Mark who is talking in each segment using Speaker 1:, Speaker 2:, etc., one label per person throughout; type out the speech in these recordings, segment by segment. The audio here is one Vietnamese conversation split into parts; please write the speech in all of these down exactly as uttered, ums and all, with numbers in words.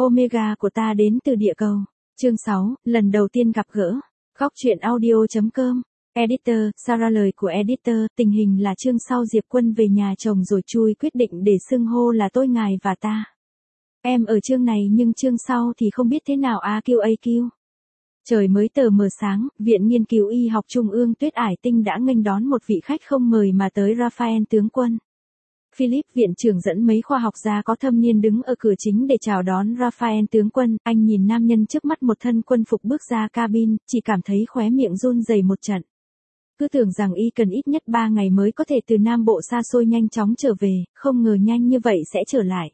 Speaker 1: Omega của ta đến từ địa cầu. Chương sáu, lần đầu tiên gặp gỡ. Góc truyện audio.com. Editor, Sarah lời của editor, tình hình là chương sau Diệp Quân về nhà chồng rồi chui quyết định để xưng hô là tôi ngài và ta. Em ở chương này nhưng chương sau thì không biết thế nào a quy a quy. Trời mới tờ mờ sáng, Viện Nghiên cứu Y học Trung ương Tuyết Ải Tinh đã nghênh đón một vị khách không mời mà tới Raphael tướng quân. Philip viện trưởng dẫn mấy khoa học gia có thâm niên đứng ở cửa chính để chào đón Raphael tướng quân, anh nhìn nam nhân trước mắt một thân quân phục bước ra cabin, chỉ cảm thấy khóe miệng run rẩy một trận. Cứ tưởng rằng y cần ít nhất ba ngày mới có thể từ Nam Bộ xa xôi nhanh chóng trở về, không ngờ nhanh như vậy sẽ trở lại.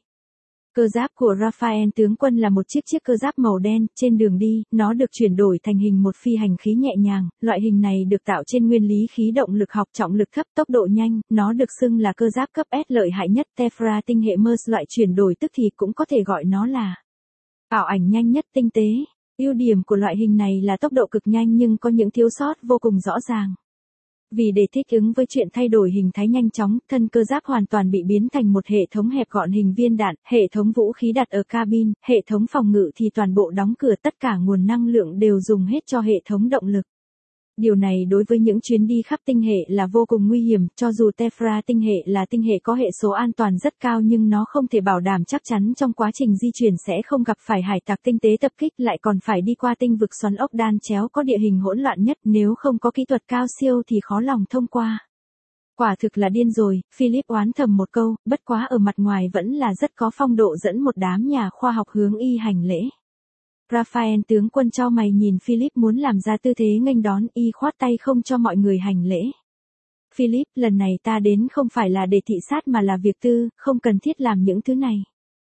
Speaker 1: Cơ giáp của Raphael tướng quân là một chiếc chiếc cơ giáp màu đen, trên đường đi, nó được chuyển đổi thành hình một phi hành khí nhẹ nhàng, loại hình này được tạo trên nguyên lý khí động lực học trọng lực thấp tốc độ nhanh, nó được xưng là cơ giáp cấp S lợi hại nhất Tefra tinh hệ Mers loại chuyển đổi tức thì cũng có thể gọi nó là ảo ảnh nhanh nhất tinh tế. Ưu điểm của loại hình này là tốc độ cực nhanh nhưng có những thiếu sót vô cùng rõ ràng. Vì để thích ứng với chuyện thay đổi hình thái nhanh chóng, thân cơ giáp hoàn toàn bị biến thành một hệ thống hẹp gọn hình viên đạn, hệ thống vũ khí đặt ở cabin, hệ thống phòng ngự thì toàn bộ đóng cửa, tất cả nguồn năng lượng đều dùng hết cho hệ thống động lực. Điều này đối với những chuyến đi khắp tinh hệ là vô cùng nguy hiểm, cho dù Tefra tinh hệ là tinh hệ có hệ số an toàn rất cao nhưng nó không thể bảo đảm chắc chắn trong quá trình di chuyển sẽ không gặp phải hải tặc tinh tế tập kích, lại còn phải đi qua tinh vực xoắn ốc đan chéo có địa hình hỗn loạn nhất, nếu không có kỹ thuật cao siêu thì khó lòng thông qua. Quả thực là điên rồi, Philip oán thầm một câu, bất quá ở mặt ngoài vẫn là rất có phong độ dẫn một đám nhà khoa học hướng y hành lễ. Raphael tướng quân chau mày nhìn Philip muốn làm ra tư thế nghênh đón, y khoát tay không cho mọi người hành lễ. Philip, lần này ta đến không phải là để thị sát mà là việc tư, không cần thiết làm những thứ này.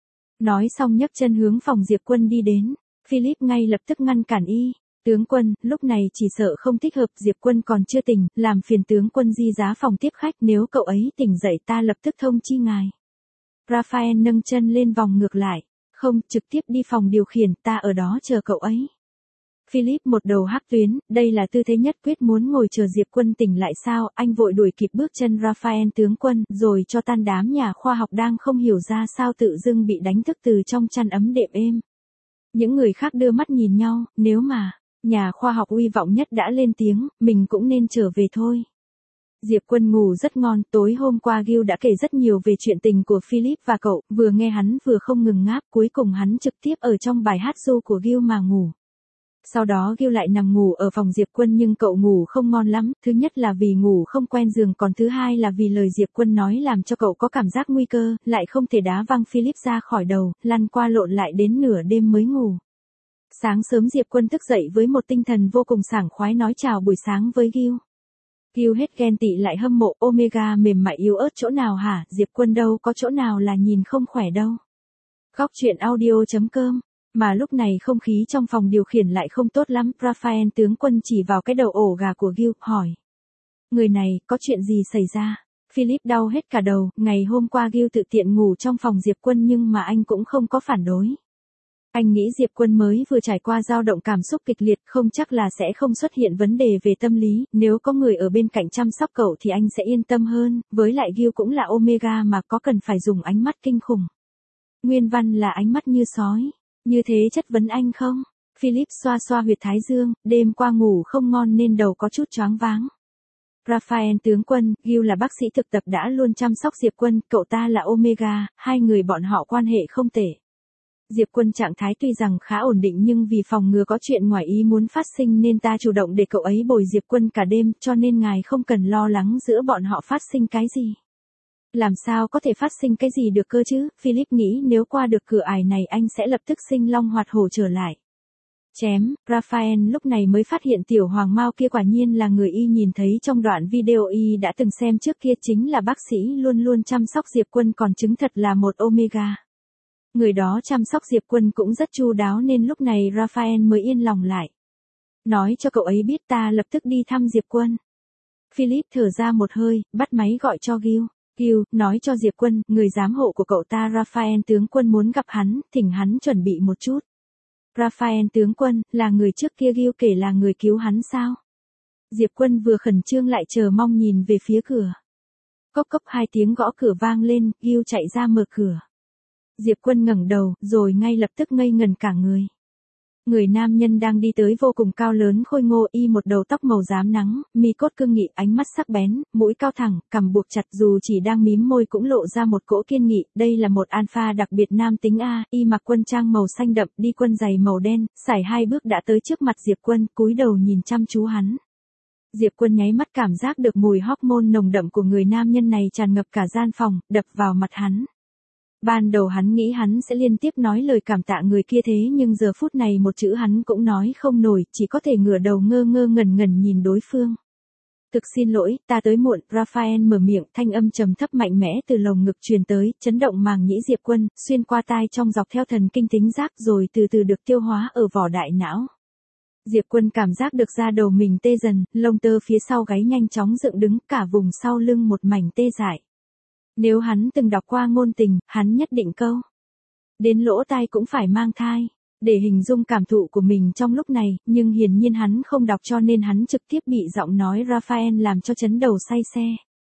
Speaker 1: Nói xong nhấc chân hướng phòng Diệp Quân đi đến. Philip ngay lập tức ngăn cản y. Tướng quân, lúc này chỉ sợ không thích hợp, Diệp Quân còn chưa tỉnh, làm phiền tướng quân di giá phòng tiếp khách, nếu cậu ấy tỉnh dậy ta lập tức thông chi ngài. Raphael nâng chân lên vòng ngược lại. Không, trực tiếp đi phòng điều khiển, ta ở đó chờ cậu ấy. Philip một đầu hắc tuyến, đây là tư thế nhất quyết muốn ngồi chờ Diệp Quân tỉnh lại sao, anh vội đuổi kịp bước chân Raphael tướng quân, rồi cho tan đám nhà khoa học đang không hiểu ra sao tự dưng bị đánh thức từ trong chăn ấm đệm êm. Những người khác đưa mắt nhìn nhau, nếu mà, nhà khoa học uy vọng nhất đã lên tiếng, mình cũng nên trở về thôi. Diệp Quân ngủ rất ngon, tối hôm qua Gil đã kể rất nhiều về chuyện tình của Philip và cậu, vừa nghe hắn vừa không ngừng ngáp, cuối cùng hắn trực tiếp ở trong bài hát ru của Gil mà ngủ. Sau đó Gil lại nằm ngủ ở phòng Diệp Quân nhưng cậu ngủ không ngon lắm, thứ nhất là vì ngủ không quen giường, còn thứ hai là vì lời Diệp Quân nói làm cho cậu có cảm giác nguy cơ, lại không thể đá văng Philip ra khỏi đầu, lăn qua lộn lại đến nửa đêm mới ngủ. Sáng sớm Diệp Quân thức dậy với một tinh thần vô cùng sảng khoái nói chào buổi sáng với Gil. Gil hết ghen tị lại hâm mộ, Omega mềm mại yếu ớt chỗ nào hả, Diệp Quân đâu có chỗ nào là nhìn không khỏe đâu. Góc truyện audio.com, mà lúc này không khí trong phòng điều khiển lại không tốt lắm, Raphael tướng quân chỉ vào cái đầu ổ gà của Gil, hỏi. Người này, có chuyện gì xảy ra? Philip đau hết cả đầu, ngày hôm qua Gil tự tiện ngủ trong phòng Diệp Quân nhưng mà anh cũng không có phản đối. Anh nghĩ Diệp Quân mới vừa trải qua dao động cảm xúc kịch liệt, không chắc là sẽ không xuất hiện vấn đề về tâm lý, nếu có người ở bên cạnh chăm sóc cậu thì anh sẽ yên tâm hơn, với lại Gil cũng là Omega mà có cần phải dùng ánh mắt kinh khủng. Nguyên văn là ánh mắt như sói, như thế chất vấn anh không? Philip xoa xoa huyệt thái dương, đêm qua ngủ không ngon nên đầu có chút choáng váng. Raphael tướng quân, Gil là bác sĩ thực tập đã luôn chăm sóc Diệp Quân, cậu ta là Omega, hai người bọn họ quan hệ không tệ. Diệp Quân trạng thái tuy rằng khá ổn định nhưng vì phòng ngừa có chuyện ngoài ý muốn phát sinh nên ta chủ động để cậu ấy bồi Diệp Quân cả đêm, cho nên ngài không cần lo lắng giữa bọn họ phát sinh cái gì. Làm sao có thể phát sinh cái gì được cơ chứ, Philip nghĩ nếu qua được cửa ải này anh sẽ lập tức sinh long hoạt hổ trở lại. Chém, Raphael lúc này mới phát hiện tiểu hoàng mao kia quả nhiên là người y nhìn thấy trong đoạn video y đã từng xem trước kia, chính là bác sĩ luôn luôn chăm sóc Diệp Quân, còn chứng thật là một Omega. Người đó chăm sóc Diệp Quân cũng rất chu đáo nên lúc này Raphael mới yên lòng lại. Nói cho cậu ấy biết ta lập tức đi thăm Diệp Quân. Philip thở ra một hơi, bắt máy gọi cho Gil. Gil, nói cho Diệp Quân, người giám hộ của cậu ta Raphael tướng quân muốn gặp hắn, thỉnh hắn chuẩn bị một chút. Raphael tướng quân, là người trước kia Gil kể là người cứu hắn sao? Diệp Quân vừa khẩn trương lại chờ mong nhìn về phía cửa. Cốc cốc hai tiếng gõ cửa vang lên, Gil chạy ra mở cửa. Diệp Quân ngẩng đầu, rồi ngay lập tức ngây ngần cả người. Người nam nhân đang đi tới vô cùng cao lớn khôi ngô, y một đầu tóc màu rám nắng, mi cốt cương nghị, ánh mắt sắc bén, mũi cao thẳng, cằm buộc chặt, dù chỉ đang mím môi cũng lộ ra một cỗ kiên nghị. Đây là một alpha đặc biệt nam tính A, y mặc quân trang màu xanh đậm, đi quân giày màu đen, sải hai bước đã tới trước mặt Diệp Quân, cúi đầu nhìn chăm chú hắn. Diệp Quân nháy mắt cảm giác được mùi hormone nồng đậm của người nam nhân này tràn ngập cả gian phòng, đập vào mặt hắn. Ban đầu hắn nghĩ hắn sẽ liên tiếp nói lời cảm tạ người kia, thế nhưng giờ phút này một chữ hắn cũng nói không nổi, chỉ có thể ngửa đầu ngơ ngơ ngẩn ngẩn nhìn đối phương. Thực xin lỗi, ta tới muộn, Raphael mở miệng, thanh âm trầm thấp mạnh mẽ từ lồng ngực truyền tới, chấn động màng nhĩ Diệp Quân, xuyên qua tai trong dọc theo thần kinh tính giác rồi từ từ được tiêu hóa ở vỏ đại não. Diệp Quân cảm giác được da đầu mình tê dần, lông tơ phía sau gáy nhanh chóng dựng đứng, cả vùng sau lưng một mảnh tê dại. Nếu hắn từng đọc qua ngôn tình, hắn nhất định câu đến lỗ tai cũng phải mang thai, để hình dung cảm thụ của mình trong lúc này, nhưng hiển nhiên hắn không đọc cho nên hắn trực tiếp bị giọng nói Raphael làm cho chấn đầu say xe.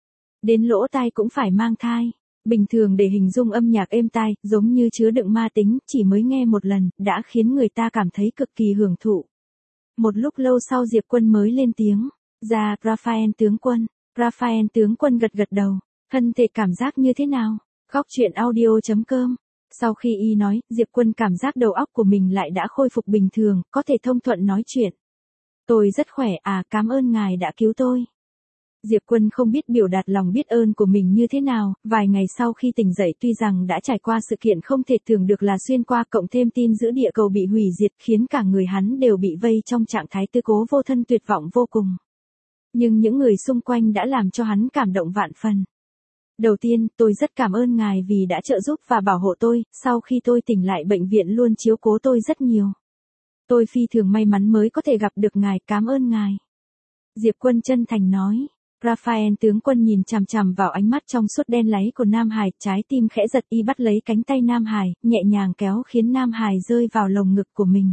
Speaker 1: Đến lỗ tai cũng phải mang thai, bình thường để hình dung âm nhạc êm tai, giống như chứa đựng ma tính, chỉ mới nghe một lần, đã khiến người ta cảm thấy cực kỳ hưởng thụ. Một lúc lâu sau Diệp Quân mới lên tiếng, "Dạ, Raphael tướng quân." Raphael tướng quân gật gật đầu. Thân thể cảm giác như thế nào? Góc truyện audio chấm com. Sau khi y nói, Diệp Quân cảm giác đầu óc của mình lại đã khôi phục bình thường, có thể thông thuận nói chuyện. Tôi rất khỏe, à, cảm ơn ngài đã cứu tôi. Diệp Quân không biết biểu đạt lòng biết ơn của mình như thế nào, vài ngày sau khi tỉnh dậy tuy rằng đã trải qua sự kiện không thể tưởng được là xuyên qua cộng thêm tin giữ địa cầu bị hủy diệt khiến cả người hắn đều bị vây trong trạng thái tư cố vô thân tuyệt vọng vô cùng. Nhưng những người xung quanh đã làm cho hắn cảm động vạn phần. Đầu tiên, tôi rất cảm ơn ngài vì đã trợ giúp và bảo hộ tôi, sau khi tôi tỉnh lại bệnh viện luôn chiếu cố tôi rất nhiều. Tôi phi thường may mắn mới có thể gặp được ngài, cảm ơn ngài. Diệp Quân chân thành nói. Raphael tướng quân nhìn chằm chằm vào ánh mắt trong suốt đen láy của Nam Hải, trái tim khẽ giật, y bắt lấy cánh tay Nam Hải, nhẹ nhàng kéo khiến Nam Hải rơi vào lồng ngực của mình.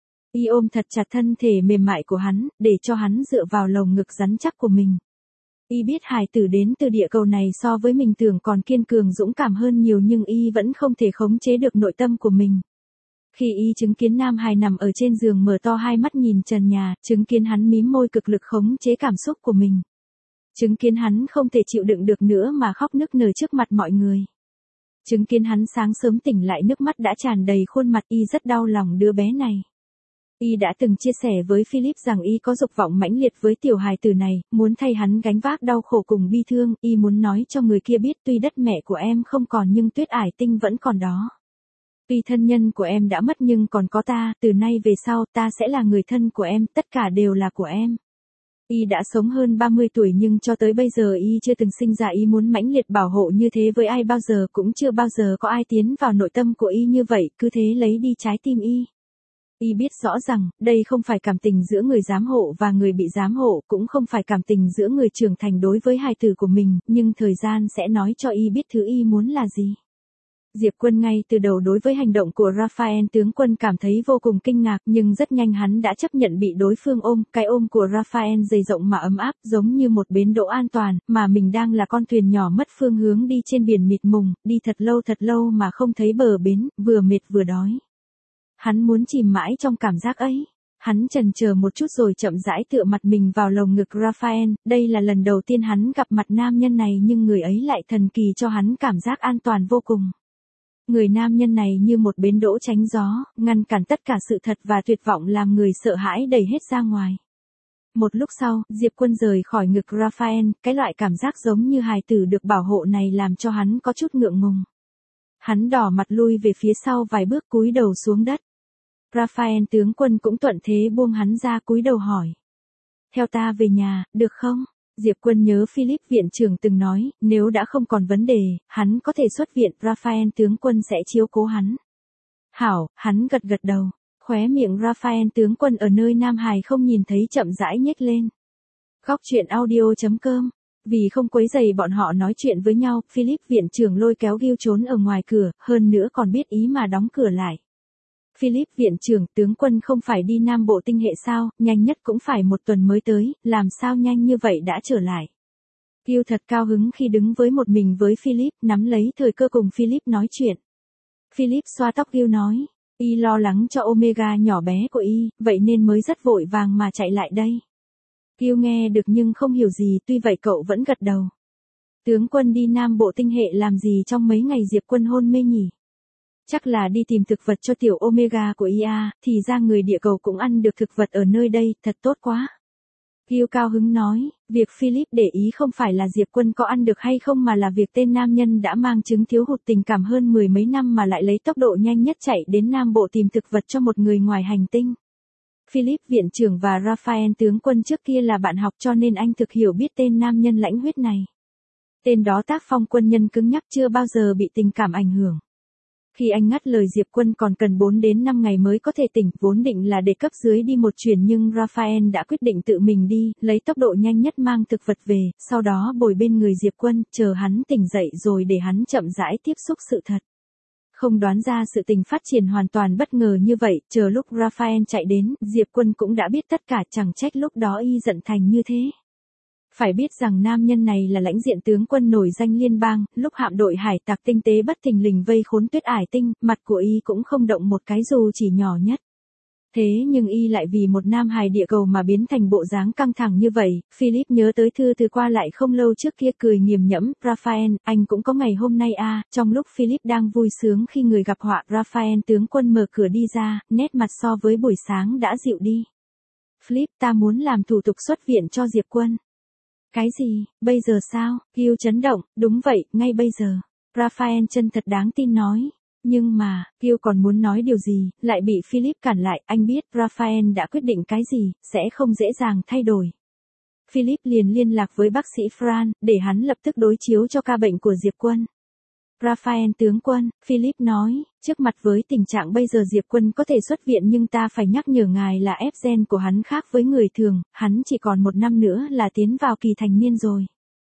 Speaker 1: Y ôm thật chặt thân thể mềm mại của hắn, để cho hắn dựa vào lồng ngực rắn chắc của mình. Y biết hài tử đến từ địa cầu này so với mình tưởng còn kiên cường dũng cảm hơn nhiều nhưng y vẫn không thể khống chế được nội tâm của mình. Khi y chứng kiến Nam Hải nằm ở trên giường mở to hai mắt nhìn trần nhà, chứng kiến hắn mím môi cực lực khống chế cảm xúc của mình. Chứng kiến hắn không thể chịu đựng được nữa mà khóc nức nở trước mặt mọi người. Chứng kiến hắn sáng sớm tỉnh lại nước mắt đã tràn đầy khuôn mặt, y rất đau lòng đứa bé này. Y đã từng chia sẻ với Philip rằng y có dục vọng mãnh liệt với tiểu hài tử này, muốn thay hắn gánh vác đau khổ cùng bi thương, y muốn nói cho người kia biết tuy đất mẹ của em không còn nhưng tuyết ải tinh vẫn còn đó. Tuy thân nhân của em đã mất nhưng còn có ta, từ nay về sau ta sẽ là người thân của em, tất cả đều là của em. Y đã sống hơn ba mươi tuổi nhưng cho tới bây giờ y chưa từng sinh ra ý muốn mãnh liệt bảo hộ như thế với ai bao giờ, cũng chưa bao giờ có ai tiến vào nội tâm của y như vậy, cứ thế lấy đi trái tim y. Y biết rõ rằng, đây không phải cảm tình giữa người giám hộ và người bị giám hộ, cũng không phải cảm tình giữa người trưởng thành đối với hài tử của mình, nhưng thời gian sẽ nói cho y biết thứ y muốn là gì. Diệp Quân ngay từ đầu đối với hành động của Raphael tướng quân cảm thấy vô cùng kinh ngạc nhưng rất nhanh hắn đã chấp nhận bị đối phương ôm, cái ôm của Raphael dày rộng mà ấm áp giống như một bến đỗ an toàn, mà mình đang là con thuyền nhỏ mất phương hướng đi trên biển mịt mùng, đi thật lâu thật lâu mà không thấy bờ bến, vừa mệt vừa đói. Hắn muốn chìm mãi trong cảm giác ấy. Hắn chần chờ một chút rồi chậm rãi tựa mặt mình vào lồng ngực Raphael, đây là lần đầu tiên hắn gặp mặt nam nhân này nhưng người ấy lại thần kỳ cho hắn cảm giác an toàn vô cùng. Người nam nhân này như một bến đỗ tránh gió, ngăn cản tất cả sự thật và tuyệt vọng làm người sợ hãi đẩy hết ra ngoài. Một lúc sau, Diệp Quân rời khỏi ngực Raphael, cái loại cảm giác giống như hài tử được bảo hộ này làm cho hắn có chút ngượng ngùng. Hắn đỏ mặt lui về phía sau vài bước cúi đầu xuống đất. Raphael tướng quân cũng thuận thế buông hắn ra cúi đầu hỏi. Theo ta về nhà, được không? Diệp Quân nhớ Philip viện trưởng từng nói, nếu đã không còn vấn đề, hắn có thể xuất viện, Raphael tướng quân sẽ chiếu cố hắn. Hảo, hắn gật gật đầu, khóe miệng Raphael tướng quân ở nơi Nam Hải không nhìn thấy chậm rãi nhếch lên. Góc truyện audio chấm com. Vì không quấy rầy bọn họ nói chuyện với nhau, Philip viện trưởng lôi kéo Gil trốn ở ngoài cửa, hơn nữa còn biết ý mà đóng cửa lại. Philip viện trưởng, tướng quân không phải đi Nam Bộ tinh hệ sao, nhanh nhất cũng phải một tuần mới tới, làm sao nhanh như vậy đã trở lại. Gil thật cao hứng khi đứng với một mình với Philip, nắm lấy thời cơ cùng Philip nói chuyện. Philip xoa tóc Gil nói. Y lo lắng cho Omega nhỏ bé của Y, vậy nên mới rất vội vàng mà chạy lại đây. Gil nghe được nhưng không hiểu gì, tuy vậy cậu vẫn gật đầu. Tướng quân đi Nam Bộ tinh hệ làm gì trong mấy ngày Diệp Quân hôn mê nhỉ? Chắc là đi tìm thực vật cho tiểu Omega của Y A, thì ra người địa cầu cũng ăn được thực vật ở nơi đây, thật tốt quá. Gil cao hứng nói, việc Philip để ý không phải là Diệp Quân có ăn được hay không mà là việc tên nam nhân đã mang chứng thiếu hụt tình cảm hơn mười mấy năm mà lại lấy tốc độ nhanh nhất chạy đến Nam Bộ tìm thực vật cho một người ngoài hành tinh. Philip viện trưởng và Raphael tướng quân trước kia là bạn học cho nên anh thực hiểu biết tên nam nhân lãnh huyết này. Tên đó tác phong quân nhân cứng nhắc chưa bao giờ bị tình cảm ảnh hưởng. Khi anh ngắt lời Diệp Quân còn cần bốn đến năm ngày mới có thể tỉnh, vốn định là để cấp dưới đi một chuyến nhưng Raphael đã quyết định tự mình đi, lấy tốc độ nhanh nhất mang thực vật về, sau đó bồi bên người Diệp Quân, chờ hắn tỉnh dậy rồi để hắn chậm rãi tiếp xúc sự thật. Không đoán ra sự tình phát triển hoàn toàn bất ngờ như vậy, chờ lúc Raphael chạy đến, Diệp Quân cũng đã biết tất cả, chẳng trách lúc đó Y giận thành như thế. Phải biết rằng nam nhân này là lãnh diện tướng quân nổi danh liên bang, lúc hạm đội hải tặc tinh tế bất thình lình vây khốn Tuyết Ải Tinh, mặt của Y cũng không động một cái dù chỉ nhỏ nhất. Thế nhưng Y lại vì một nam hài địa cầu mà biến thành bộ dáng căng thẳng như vậy. Philip nhớ tới thư từ qua lại không lâu trước kia cười nghiềm nhẫm, Raphael, anh cũng có ngày hôm nay à. Trong lúc Philip đang vui sướng khi người gặp họa, Raphael tướng quân mở cửa đi ra, nét mặt so với buổi sáng đã dịu đi. Philip, ta muốn làm thủ tục xuất viện cho Diệp Quân. Cái gì, bây giờ sao? Gil chấn động, đúng vậy, ngay bây giờ. Raphael chân thật đáng tin nói. Nhưng mà, Gil còn muốn nói điều gì, lại bị Philip cản lại, anh biết Raphael đã quyết định cái gì, sẽ không dễ dàng thay đổi. Philip liền liên lạc với bác sĩ Fran, để hắn lập tức đối chiếu cho ca bệnh của Diệp Quân. Raphael tướng quân, Philip nói, trước mặt với tình trạng bây giờ Diệp Quân có thể xuất viện nhưng ta phải nhắc nhở ngài là ép gen của hắn khác với người thường, hắn chỉ còn một năm nữa là tiến vào kỳ thành niên rồi.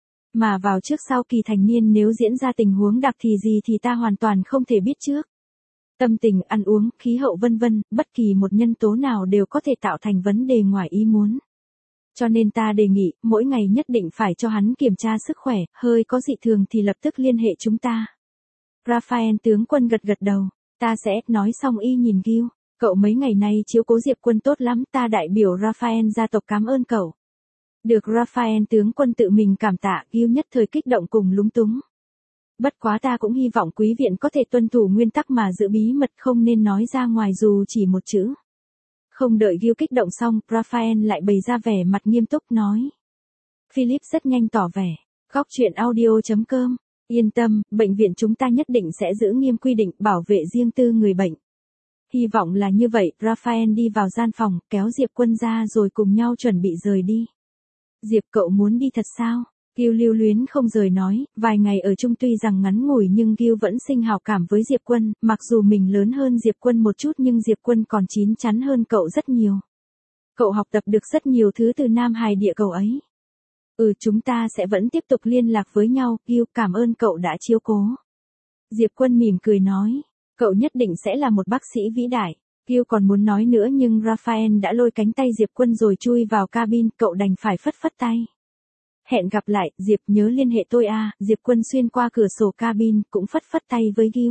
Speaker 1: Mà vào trước sau kỳ thành niên nếu diễn ra tình huống đặc thì gì thì ta hoàn toàn không thể biết trước. Tâm tình, ăn uống, khí hậu vân vân, bất kỳ một nhân tố nào đều có thể tạo thành vấn đề ngoài ý muốn. Cho nên ta đề nghị, mỗi ngày nhất định phải cho hắn kiểm tra sức khỏe, hơi có dị thường thì lập tức liên hệ chúng ta. Raphael tướng quân gật gật đầu, ta sẽ, nói xong Y nhìn Gil, cậu mấy ngày nay chiếu cố Diệp Quân tốt lắm, ta đại biểu Raphael gia tộc cảm ơn cậu. Được Raphael tướng quân tự mình cảm tạ, Gil nhất thời kích động cùng lúng túng. Bất quá ta cũng hy vọng quý viện có thể tuân thủ nguyên tắc mà giữ bí mật không nên nói ra ngoài dù chỉ một chữ. Không đợi Gil kích động xong, Raphael lại bày ra vẻ mặt nghiêm túc nói. Philip rất nhanh tỏ vẻ, góc truyện audio chấm com. Yên tâm, bệnh viện chúng ta nhất định sẽ giữ nghiêm quy định bảo vệ riêng tư người bệnh. Hy vọng là như vậy, Raphael đi vào gian phòng, kéo Diệp Quân ra rồi cùng nhau chuẩn bị rời đi. Diệp cậu muốn đi thật sao? Gil lưu luyến không rời nói, vài ngày ở chung tuy rằng ngắn ngủi nhưng Gil vẫn sinh hảo cảm với Diệp Quân, mặc dù mình lớn hơn Diệp Quân một chút nhưng Diệp Quân còn chín chắn hơn cậu rất nhiều. Cậu học tập được rất nhiều thứ từ Nam Hài địa cầu ấy. Ừ, chúng ta sẽ vẫn tiếp tục liên lạc với nhau, Gil, cảm ơn cậu đã chiếu cố. Diệp Quân mỉm cười nói, cậu nhất định sẽ là một bác sĩ vĩ đại. Gil còn muốn nói nữa nhưng Raphael đã lôi cánh tay Diệp Quân rồi chui vào cabin, cậu đành phải phất phất tay. Hẹn gặp lại, Diệp nhớ liên hệ tôi à, Diệp Quân xuyên qua cửa sổ cabin, cũng phất phất tay với Gil.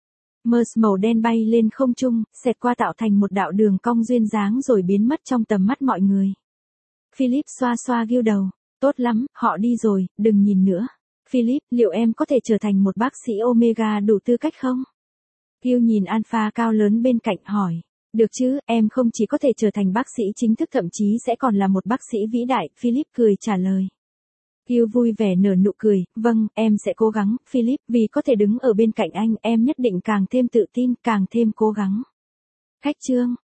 Speaker 1: Mers màu đen bay lên không trung, xẹt qua tạo thành một đạo đường cong duyên dáng rồi biến mất trong tầm mắt mọi người. Philip xoa xoa Gil đầu. Tốt lắm, họ đi rồi, đừng nhìn nữa. Philip, liệu em có thể trở thành một bác sĩ Omega đủ tư cách không? Gil nhìn Alpha cao lớn bên cạnh hỏi. Được chứ, em không chỉ có thể trở thành bác sĩ chính thức thậm chí sẽ còn là một bác sĩ vĩ đại, Philip cười trả lời. Gil vui vẻ nở nụ cười, vâng, em sẽ cố gắng, Philip, vì có thể đứng ở bên cạnh anh, em nhất định càng thêm tự tin, càng thêm cố gắng. Khách chương.